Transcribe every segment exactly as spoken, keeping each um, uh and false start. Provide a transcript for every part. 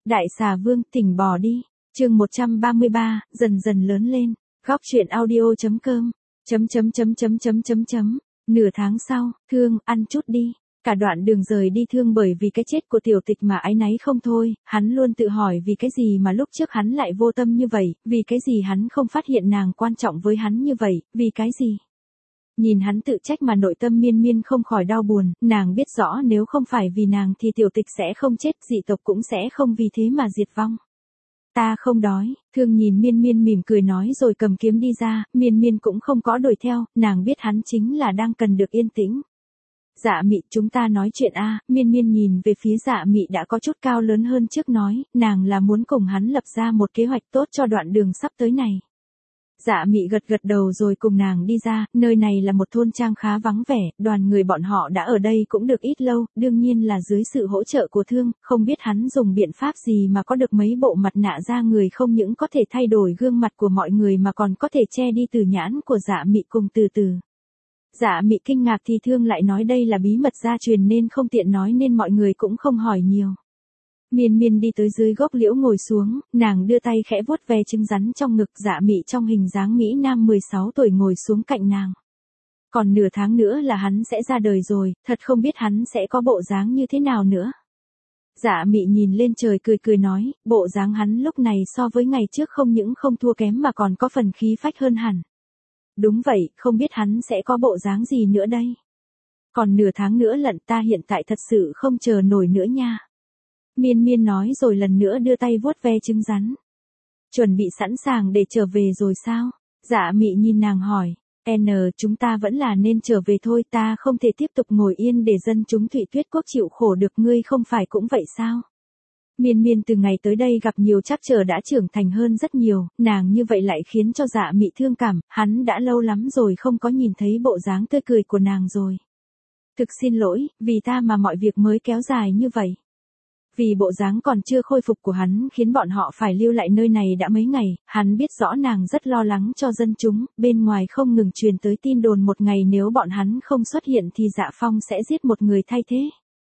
Đại xà vương, tỉnh bò đi. Chương một trăm ba mươi ba, dần dần lớn lên. Góc truyện audio.com. Chấm chấm chấm chấm chấm chấm chấm. Nửa tháng sau, Thương, ăn chút đi. Cả đoạn đường rời đi Thương bởi vì cái chết của Tiểu Tịch mà áy náy không thôi, hắn luôn tự hỏi vì cái gì mà lúc trước hắn lại vô tâm như vậy, vì cái gì hắn không phát hiện nàng quan trọng với hắn như vậy, vì cái gì. Nhìn hắn tự trách mà nội tâm miên miên không khỏi đau buồn, nàng biết rõ nếu không phải vì nàng thì Tiểu Tịch sẽ không chết, dị tộc cũng sẽ không vì thế mà diệt vong. Ta không đói, Thương nhìn miên miên mỉm cười nói rồi cầm kiếm đi ra, miên miên cũng không có đuổi theo, nàng biết hắn chính là đang cần được yên tĩnh. Dạ Mị, chúng ta nói chuyện a. À, miên miên nhìn về phía Dạ Mị đã có chút cao lớn hơn trước nói, nàng là muốn cùng hắn lập ra một kế hoạch tốt cho đoạn đường sắp tới này. Dạ Mị gật gật đầu rồi cùng nàng đi ra, nơi này là một thôn trang khá vắng vẻ, đoàn người bọn họ đã ở đây cũng được ít lâu, đương nhiên là dưới sự hỗ trợ của Thương, không biết hắn dùng biện pháp gì mà có được mấy bộ mặt nạ da người không những có thể thay đổi gương mặt của mọi người mà còn có thể che đi từ nhãn của Dạ Mị cùng từ từ. Dạ Mị kinh ngạc thì Thương lại nói đây là bí mật gia truyền nên không tiện nói nên mọi người cũng không hỏi nhiều. Miên miên đi tới dưới gốc liễu ngồi xuống, nàng đưa tay khẽ vuốt ve trứng rắn trong ngực. Dạ Mị trong hình dáng Mỹ Nam mười sáu tuổi ngồi xuống cạnh nàng. Còn nửa tháng nữa là hắn sẽ ra đời rồi, thật không biết hắn sẽ có bộ dáng như thế nào nữa. Dạ Mị nhìn lên trời cười cười nói, bộ dáng hắn lúc này so với ngày trước không những không thua kém mà còn có phần khí phách hơn hẳn. Đúng vậy, không biết hắn sẽ có bộ dáng gì nữa đây. Còn nửa tháng nữa lận, ta hiện tại thật sự không chờ nổi nữa nha. Miên miên nói rồi lần nữa đưa tay vuốt ve trứng rắn. Chuẩn bị sẵn sàng để trở về rồi sao? Dạ Mị nhìn nàng hỏi. N, chúng ta vẫn là nên trở về thôi, ta không thể tiếp tục ngồi yên để dân chúng Thụy Tuyết Quốc chịu khổ được, ngươi không phải cũng vậy sao? Miên miên từ ngày tới đây gặp nhiều trắc trở đã trưởng thành hơn rất nhiều, nàng như vậy lại khiến cho Dạ Mị thương cảm, hắn đã lâu lắm rồi không có nhìn thấy bộ dáng tươi cười của nàng rồi. Thực xin lỗi, vì ta mà mọi việc mới kéo dài như vậy. Vì bộ dáng còn chưa khôi phục của hắn khiến bọn họ phải lưu lại nơi này đã mấy ngày, hắn biết rõ nàng rất lo lắng cho dân chúng, bên ngoài không ngừng truyền tới tin đồn một ngày nếu bọn hắn không xuất hiện thì Dạ Phong sẽ giết một người thay thế.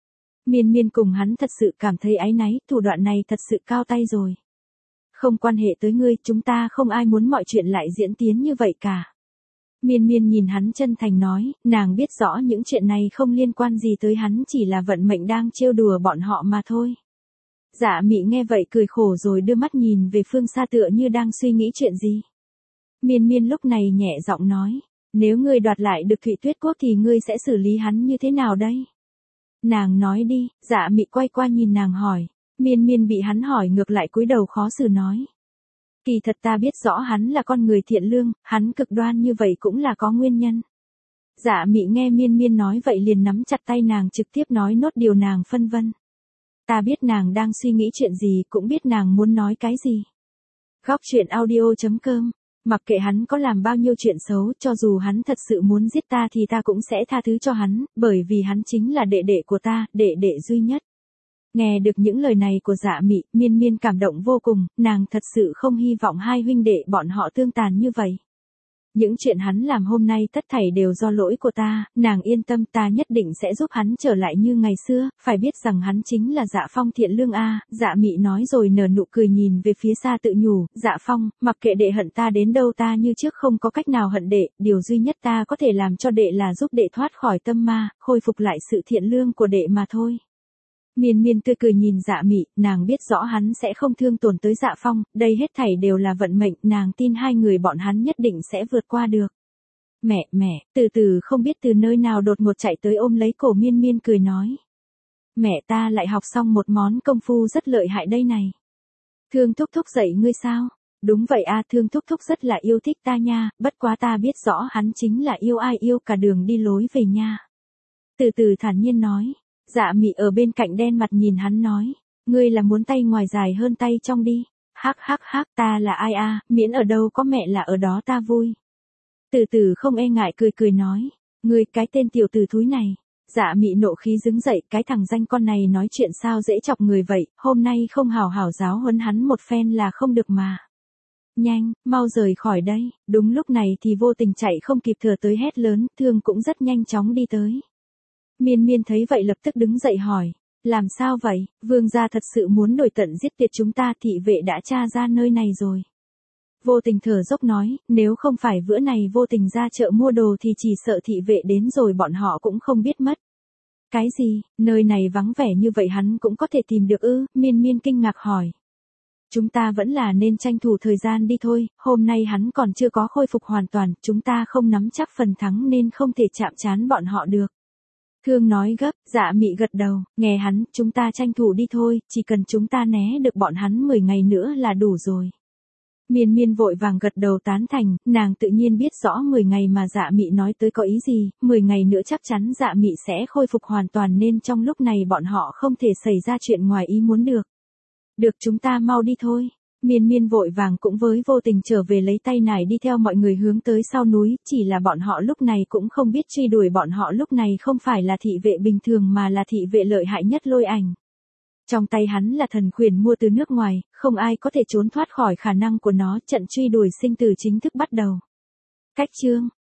Miên miên cùng hắn thật sự cảm thấy áy náy, thủ đoạn này thật sự cao tay rồi. Không quan hệ tới ngươi, chúng ta không ai muốn mọi chuyện lại diễn tiến như vậy cả. Miên miên nhìn hắn chân thành nói, nàng biết rõ những chuyện này không liên quan gì tới hắn, chỉ là vận mệnh đang trêu đùa bọn họ mà thôi. Dạ Mị nghe vậy cười khổ rồi đưa mắt nhìn về phương xa tựa như đang suy nghĩ chuyện gì. Miên miên lúc này nhẹ giọng nói, nếu ngươi đoạt lại được Thụy Tuyết Quốc thì ngươi sẽ xử lý hắn như thế nào đây? Nàng nói đi. Dạ Mị quay qua nhìn nàng hỏi. Miên miên bị hắn hỏi ngược lại cúi đầu khó xử nói. Kỳ thật ta biết rõ hắn là con người thiện lương, hắn cực đoan như vậy cũng là có nguyên nhân. Dạ Mị nghe miên miên nói vậy liền nắm chặt tay nàng trực tiếp nói nốt điều nàng phân vân. Ta biết nàng đang suy nghĩ chuyện gì, cũng biết nàng muốn nói cái gì. Góc truyện audio.com. Mặc kệ hắn có làm bao nhiêu chuyện xấu, cho dù hắn thật sự muốn giết ta thì ta cũng sẽ tha thứ cho hắn, bởi vì hắn chính là đệ đệ của ta, đệ đệ duy nhất. Nghe được những lời này của Dạ Mị, miên miên cảm động vô cùng, nàng thật sự không hy vọng hai huynh đệ bọn họ tương tàn như vậy. Những chuyện hắn làm hôm nay tất thảy đều do lỗi của ta, nàng yên tâm, ta nhất định sẽ giúp hắn trở lại như ngày xưa, phải biết rằng hắn chính là Dạ Phong thiện lương a. Dạ Mị nói rồi nở nụ cười nhìn về phía xa tự nhủ, Dạ Phong, mặc kệ đệ hận ta đến đâu ta như trước không có cách nào hận đệ, điều duy nhất ta có thể làm cho đệ là giúp đệ thoát khỏi tâm ma, khôi phục lại sự thiện lương của đệ mà thôi. Miên miên tươi cười nhìn Dạ Mị, nàng biết rõ hắn sẽ không thương tổn tới Dạ Phong, đây hết thảy đều là vận mệnh, nàng tin hai người bọn hắn nhất định sẽ vượt qua được. Mẹ, mẹ, từ từ không biết từ nơi nào đột ngột chạy tới ôm lấy cổ miên miên cười nói. Mẹ ta lại học xong một món công phu rất lợi hại đây này. Thương thúc thúc dạy ngươi sao? Đúng vậy a, Thương thúc thúc rất là yêu thích ta nha, bất quá ta biết rõ hắn chính là yêu ai yêu cả đường đi lối về nha. Từ từ thản nhiên nói. Dạ Mị ở bên cạnh đen mặt nhìn hắn nói, ngươi là muốn tay ngoài dài hơn tay trong đi. Hắc hắc hắc, ta là ai a, miễn ở đâu có mẹ là ở đó ta vui. Từ từ không e ngại cười cười nói, ngươi cái tên tiểu tử thúi này. Dạ Mị nộ khí đứng dậy, cái thằng danh con này nói chuyện sao dễ chọc người vậy, hôm nay không hào hảo giáo huấn hắn một phen là không được mà. Nhanh, mau rời khỏi đây. Đúng lúc này thì vô tình chạy không kịp thừa tới hét lớn, Thương cũng rất nhanh chóng đi tới. Miên miên thấy vậy lập tức đứng dậy hỏi, Làm sao vậy, vương gia thật sự muốn đuổi tận giết tuyệt chúng ta, thị vệ đã tra ra nơi này rồi. Vô Tình thở dốc nói, nếu không phải bữa này Vô Tình ra chợ mua đồ thì chỉ sợ thị vệ đến rồi bọn họ cũng không biết mất. Cái gì, nơi này vắng vẻ như vậy hắn cũng có thể tìm được ư? Miên Miên kinh ngạc hỏi. Chúng ta vẫn là nên tranh thủ thời gian đi thôi, hôm nay hắn còn chưa có khôi phục hoàn toàn, chúng ta không nắm chắc phần thắng nên không thể chạm trán bọn họ được. Thương nói gấp, Dạ Mị gật đầu, nghe hắn, chúng ta tranh thủ đi thôi, chỉ cần chúng ta né được bọn hắn mười ngày nữa là đủ rồi. Miên Miên vội vàng gật đầu tán thành, nàng tự nhiên biết rõ mười ngày mà Dạ Mị nói tới có ý gì, mười ngày nữa chắc chắn Dạ Mị sẽ khôi phục hoàn toàn nên trong lúc này bọn họ không thể xảy ra chuyện ngoài ý muốn được. Được, chúng ta mau đi thôi. Miên Miên vội vàng cũng với Vô Tình trở về lấy tay nải đi theo mọi người hướng tới sau núi, chỉ là bọn họ lúc này cũng không biết truy đuổi bọn họ lúc này không phải là thị vệ bình thường mà là thị vệ lợi hại nhất Lôi Ảnh. Trong tay hắn là thần khuyển mua từ nước ngoài, không ai có thể trốn thoát khỏi khả năng của nó, trận truy đuổi sinh tử chính thức bắt đầu. Cách chương